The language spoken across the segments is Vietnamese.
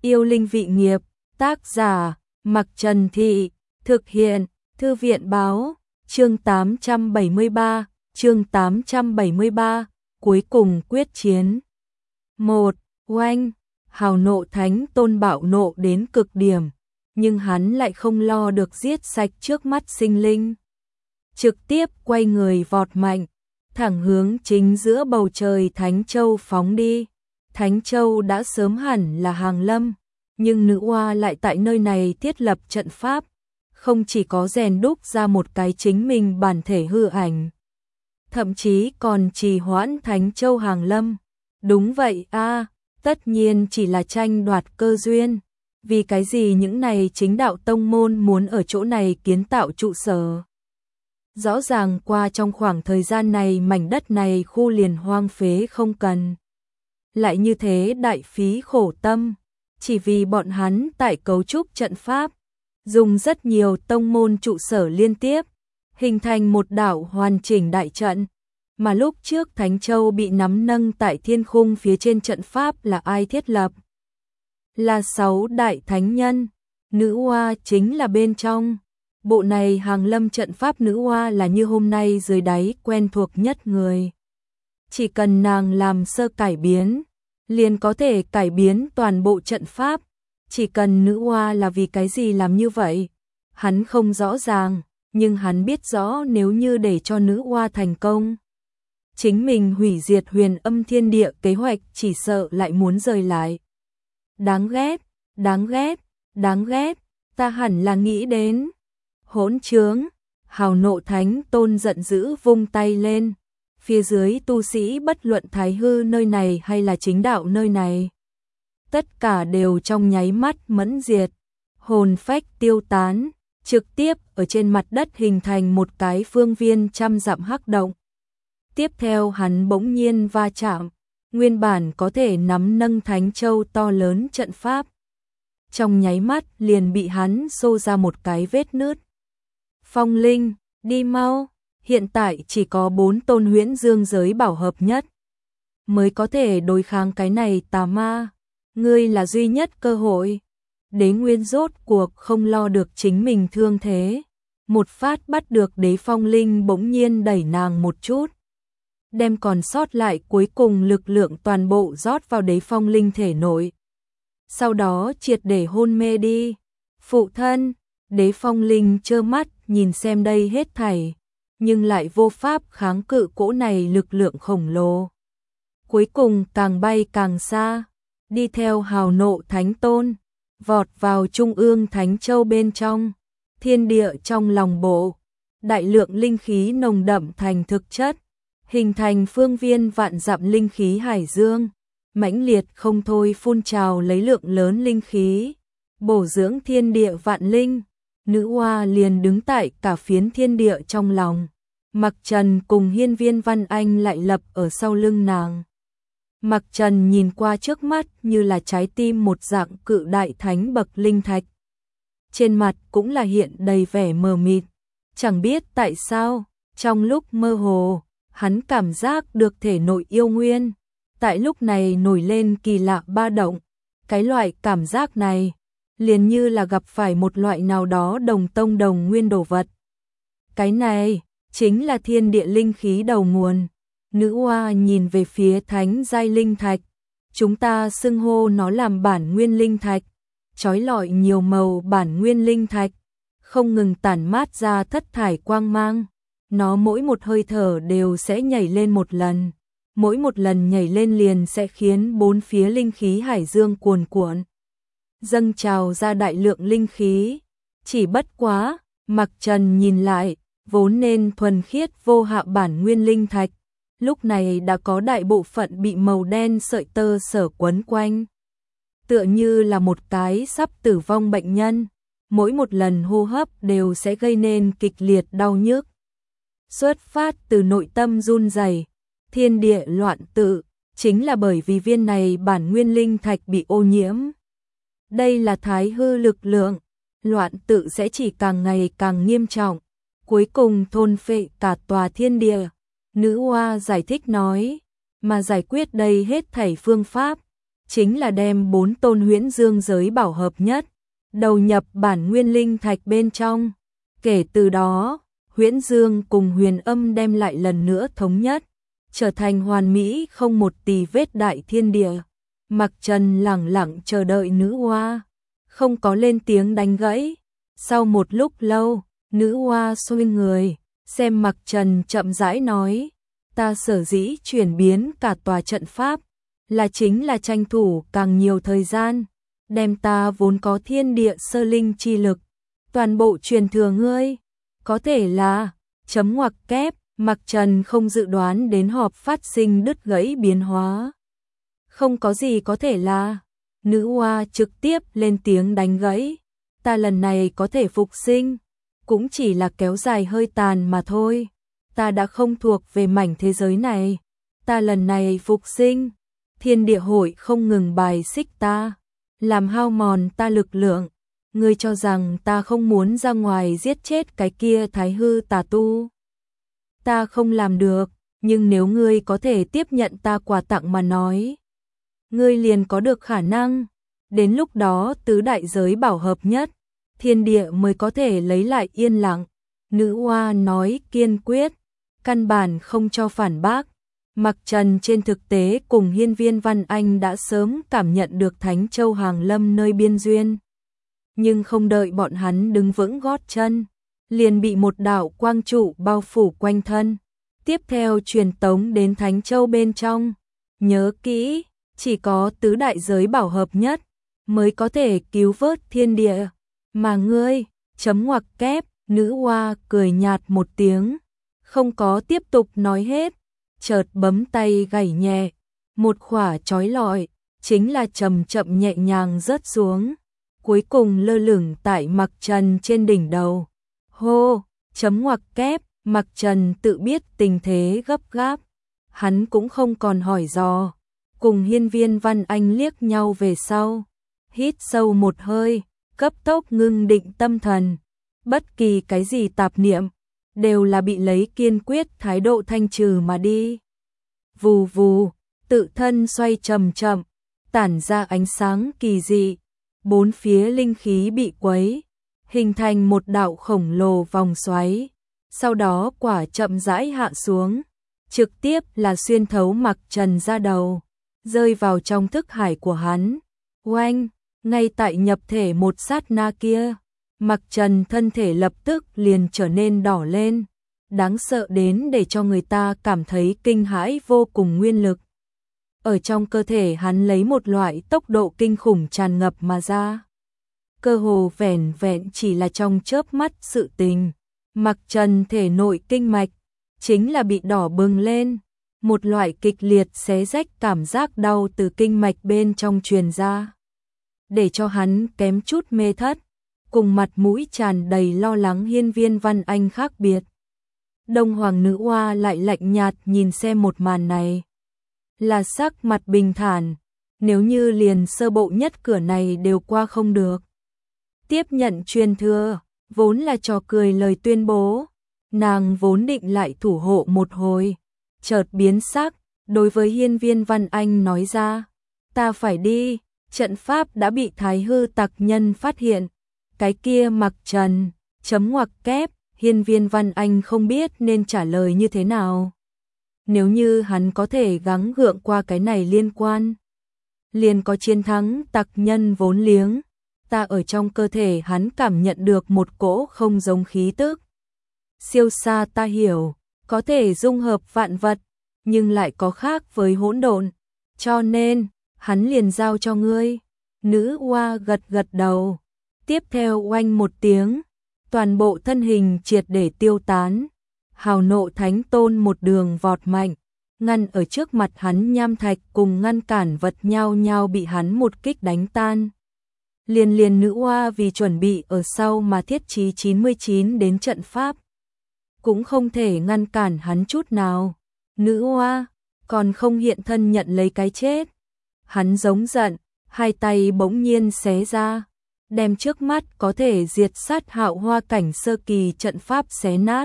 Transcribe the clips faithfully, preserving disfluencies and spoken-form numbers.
Yêu linh vị nghiệp, tác giả, Mặc Trần Thị, thực hiện, Thư viện báo, chương tám trăm bảy mươi ba, chương tám trăm bảy mươi ba, cuối cùng quyết chiến. một. Oanh, hào nộ thánh tôn bạo nộ đến cực điểm, nhưng hắn lại không lo được giết sạch trước mắt sinh linh. Trực tiếp quay người vọt mạnh, thẳng hướng chính giữa bầu trời Thánh Châu phóng đi. Thánh Châu đã sớm hẳn là hàng lâm, nhưng nữ oa lại tại nơi này thiết lập trận pháp, không chỉ có rèn đúc ra một cái chính mình bản thể hư ảnh, thậm chí còn trì hoãn Thánh Châu hàng lâm. Đúng vậy a, à, tất nhiên chỉ là tranh đoạt cơ duyên. Vì cái gì những này chính đạo tông môn muốn ở chỗ này kiến tạo trụ sở? Rõ ràng qua trong khoảng thời gian này mảnh đất này khu liền hoang phế không cần. Lại như thế đại phí khổ tâm, chỉ vì bọn hắn tại cấu trúc trận pháp, dùng rất nhiều tông môn trụ sở liên tiếp, hình thành một đảo hoàn chỉnh đại trận. Mà lúc trước Thánh Châu bị nắm nâng tại thiên khung phía trên trận pháp là ai thiết lập? Là sáu đại thánh nhân, nữ oa chính là bên trong. Bộ này hàng lâm trận pháp nữ oa là như hôm nay dưới đáy quen thuộc nhất người. Chỉ cần nàng làm sơ cải biến, liền có thể cải biến toàn bộ trận pháp. Chỉ cần nữ oa là vì cái gì làm như vậy, hắn không rõ ràng, nhưng hắn biết rõ nếu như để cho nữ oa thành công, chính mình hủy diệt huyền âm thiên địa kế hoạch chỉ sợ lại muốn rời lại. Đáng ghét, đáng ghét, đáng ghét, ta hẳn là nghĩ đến. Hỗn trướng, hào nộ thánh tôn giận dữ vung tay lên. Phía dưới tu sĩ bất luận thái hư nơi này hay là chính đạo nơi này, tất cả đều trong nháy mắt mẫn diệt, hồn phách tiêu tán, trực tiếp ở trên mặt đất hình thành một cái phương viên trăm dặm hắc động. Tiếp theo hắn bỗng nhiên va chạm, nguyên bản có thể nắm nâng Thánh Châu to lớn trận pháp, trong nháy mắt liền bị hắn xô ra một cái vết nứt. Phong Linh, đi mau, hiện tại chỉ có bốn tôn huyễn dương giới bảo hợp nhất mới có thể đối kháng cái này tà ma, ngươi là duy nhất cơ hội. Đế Nguyên rốt cuộc không lo được chính mình thương thế, một phát bắt được Đế Phong Linh bỗng nhiên đẩy nàng một chút, đem còn sót lại cuối cùng lực lượng toàn bộ rót vào Đế Phong Linh thể nội. Sau đó triệt để hôn mê đi. Phụ thân, Đế Phong Linh trơ mắt nhìn xem đây hết thảy, nhưng lại vô pháp kháng cự cỗ này lực lượng khổng lồ. Cuối cùng càng bay càng xa, đi theo hào nộ thánh tôn, vọt vào trung ương Thánh Châu bên trong. Thiên địa trong lòng bộ, đại lượng linh khí nồng đậm thành thực chất, hình thành phương viên vạn dặm linh khí hải dương, mãnh liệt không thôi phun trào lấy lượng lớn linh khí, bổ dưỡng thiên địa vạn linh. Nữ oa liền đứng tại cả phiến thiên địa trong lòng, Mặc Trần cùng Hiên Viên Văn Anh lại lập ở sau lưng nàng. Mặc Trần nhìn qua trước mắt như là trái tim một dạng cự đại thánh bậc linh thạch, trên mặt cũng là hiện đầy vẻ mờ mịt. Chẳng biết tại sao, trong lúc mơ hồ, hắn cảm giác được thể nội yêu nguyên tại lúc này nổi lên kỳ lạ ba động. Cái loại cảm giác này liền như là gặp phải một loại nào đó đồng tông đồng nguyên đồ vật. Cái này chính là thiên địa linh khí đầu nguồn. Nữ oa nhìn về phía thánh giai linh thạch, chúng ta xưng hô nó làm bản nguyên linh thạch, chói lọi nhiều màu bản nguyên linh thạch, không ngừng tản mát ra thất thải quang mang. Nó mỗi một hơi thở đều sẽ nhảy lên một lần, mỗi một lần nhảy lên liền sẽ khiến bốn phía linh khí hải dương cuồn cuộn, dâng trào ra đại lượng linh khí. Chỉ bất quá, Mặc Trần nhìn lại, vốn nên thuần khiết vô hạ bản nguyên linh thạch, lúc này đã có đại bộ phận bị màu đen sợi tơ sở quấn quanh, tựa như là một cái sắp tử vong bệnh nhân, mỗi một lần hô hấp đều sẽ gây nên kịch liệt đau nhức. Xuất phát từ nội tâm run rẩy, thiên địa loạn tự, chính là bởi vì viên này bản nguyên linh thạch bị ô nhiễm. Đây là thái hư lực lượng, loạn tự sẽ chỉ càng ngày càng nghiêm trọng, cuối cùng thôn phệ cả tòa thiên địa. Nữ oa giải thích nói, mà giải quyết đây hết thảy phương pháp, chính là đem bốn tôn huyễn dương giới bảo hợp nhất, đầu nhập bản nguyên linh thạch bên trong. Kể từ đó, huyễn dương cùng huyền âm đem lại lần nữa thống nhất, trở thành hoàn mỹ không một tì vết đại thiên địa. Mặc Trần lẳng lặng chờ đợi nữ hoa, không có lên tiếng đánh gãy. Sau một lúc lâu, nữ hoa xoay người, xem Mặc Trần chậm rãi nói, ta sở dĩ chuyển biến cả tòa trận pháp, là chính là tranh thủ càng nhiều thời gian, đem ta vốn có thiên địa sơ linh chi lực, toàn bộ truyền thừa ngươi. Có thể là, chấm ngoặc kép, Mặc Trần không dự đoán đến họp phát sinh đứt gãy biến hóa. Không có gì có thể là, nữ hoa trực tiếp lên tiếng đánh gãy, ta lần này có thể phục sinh, cũng chỉ là kéo dài hơi tàn mà thôi, ta đã không thuộc về mảnh thế giới này, ta lần này phục sinh, thiên địa hội không ngừng bài xích ta, làm hao mòn ta lực lượng, ngươi cho rằng ta không muốn ra ngoài giết chết cái kia thái hư tà tu. Ta không làm được, nhưng nếu ngươi có thể tiếp nhận ta quà tặng mà nói, ngươi liền có được khả năng, đến lúc đó tứ đại giới bảo hợp nhất, thiên địa mới có thể lấy lại yên lặng. Nữ hoa nói kiên quyết, căn bản không cho phản bác. Mặc Trần trên thực tế cùng Hiên Viên Văn Anh đã sớm cảm nhận được Thánh Châu hàng lâm nơi biên duyên. Nhưng không đợi bọn hắn đứng vững gót chân, liền bị một đạo quang trụ bao phủ quanh thân. Tiếp theo truyền tống đến Thánh Châu bên trong. Nhớ kỹ, chỉ có tứ đại giới bảo hợp nhất, mới có thể cứu vớt thiên địa. Mà ngươi, chấm ngoặc kép, nữ hoa cười nhạt một tiếng, không có tiếp tục nói hết, chợt bấm tay gảy nhẹ, một khỏa chói lọi, chính là chậm chậm nhẹ nhàng rớt xuống, cuối cùng lơ lửng tại Mặc Trần trên đỉnh đầu. Hô, chấm ngoặc kép, Mặc Trần tự biết tình thế gấp gáp, hắn cũng không còn hỏi dò, cùng Hiên Viên Văn Anh liếc nhau về sau, hít sâu một hơi, cấp tốc ngưng định tâm thần, bất kỳ cái gì tạp niệm, đều là bị lấy kiên quyết thái độ thanh trừ mà đi. Vù vù, tự thân xoay chậm chậm, tản ra ánh sáng kỳ dị, bốn phía linh khí bị quấy, hình thành một đạo khổng lồ vòng xoáy, sau đó quả chậm rãi hạ xuống, trực tiếp là xuyên thấu Mặc Trần ra đầu, rơi vào trong thức hải của hắn. Oanh, ngay tại nhập thể một sát na kia, Mặc Trần thân thể lập tức liền trở nên đỏ lên, đáng sợ đến để cho người ta cảm thấy kinh hãi vô cùng nguyên lực. Ở trong cơ thể hắn lấy một loại tốc độ kinh khủng tràn ngập mà ra. Cơ hồ vẻn vẹn chỉ là trong chớp mắt sự tình, Mặc Trần thể nội kinh mạch chính là bị đỏ bừng lên, một loại kịch liệt xé rách cảm giác đau từ kinh mạch bên trong truyền ra, để cho hắn kém chút mê thất, cùng mặt mũi tràn đầy lo lắng Hiên Viên Văn Anh khác biệt. Đông Hoàng nữ hoa lại lạnh nhạt nhìn xem một màn này, là sắc mặt bình thản, nếu như liền sơ bộ nhất cửa này đều qua không được. Tiếp nhận truyền thừa, vốn là trò cười lời tuyên bố, nàng vốn định lại thủ hộ một hồi, chợt biến sắc, đối với Hiên Viên Văn Anh nói ra, ta phải đi, trận pháp đã bị thái hư tặc nhân phát hiện, cái kia Mặc Trần, chấm ngoặc kép, Hiên Viên Văn Anh không biết nên trả lời như thế nào. Nếu như hắn có thể gắng gượng qua cái này liên quan, liền có chiến thắng tặc nhân vốn liếng. Ta ở trong cơ thể hắn cảm nhận được một cỗ không giống khí tức. Siêu xa ta hiểu, có thể dung hợp vạn vật, nhưng lại có khác với hỗn độn, cho nên, hắn liền giao cho ngươi. Nữ hoa gật gật đầu, tiếp theo oanh một tiếng, toàn bộ thân hình triệt để tiêu tán. Hào nộ thánh tôn một đường vọt mạnh, ngăn ở trước mặt hắn nham thạch cùng ngăn cản vật nhau nhau bị hắn một kích đánh tan. Liền liền nữ hoa vì chuẩn bị ở sau mà thiết trí chín mươi chín đến trận pháp, cũng không thể ngăn cản hắn chút nào. Nữ hoa còn không hiện thân nhận lấy cái chết. Hắn giống giận, hai tay bỗng nhiên xé ra, đem trước mắt có thể diệt sát hạo hoa cảnh sơ kỳ trận pháp xé nát.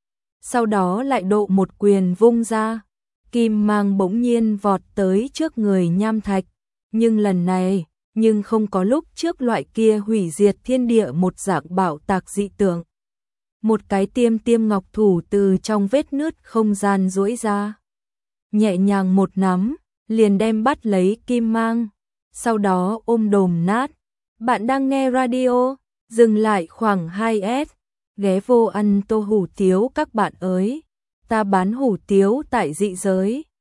Sau đó lại độ một quyền vung ra, kim mang bỗng nhiên vọt tới trước người nham thạch, Nhưng lần này, nhưng không có lúc trước loại kia hủy diệt thiên địa một dạng bảo tạc dị tượng. Một cái tiêm tiêm ngọc thủ từ trong vết nứt không gian duỗi ra. Nhẹ nhàng một nắm, liền đem bắt lấy kim mang, sau đó ôm đồm nát. Bạn đang nghe radio, dừng lại khoảng hai S, ghé vô ăn tô hủ tiếu các bạn ơi. Ta bán hủ tiếu tại dị giới.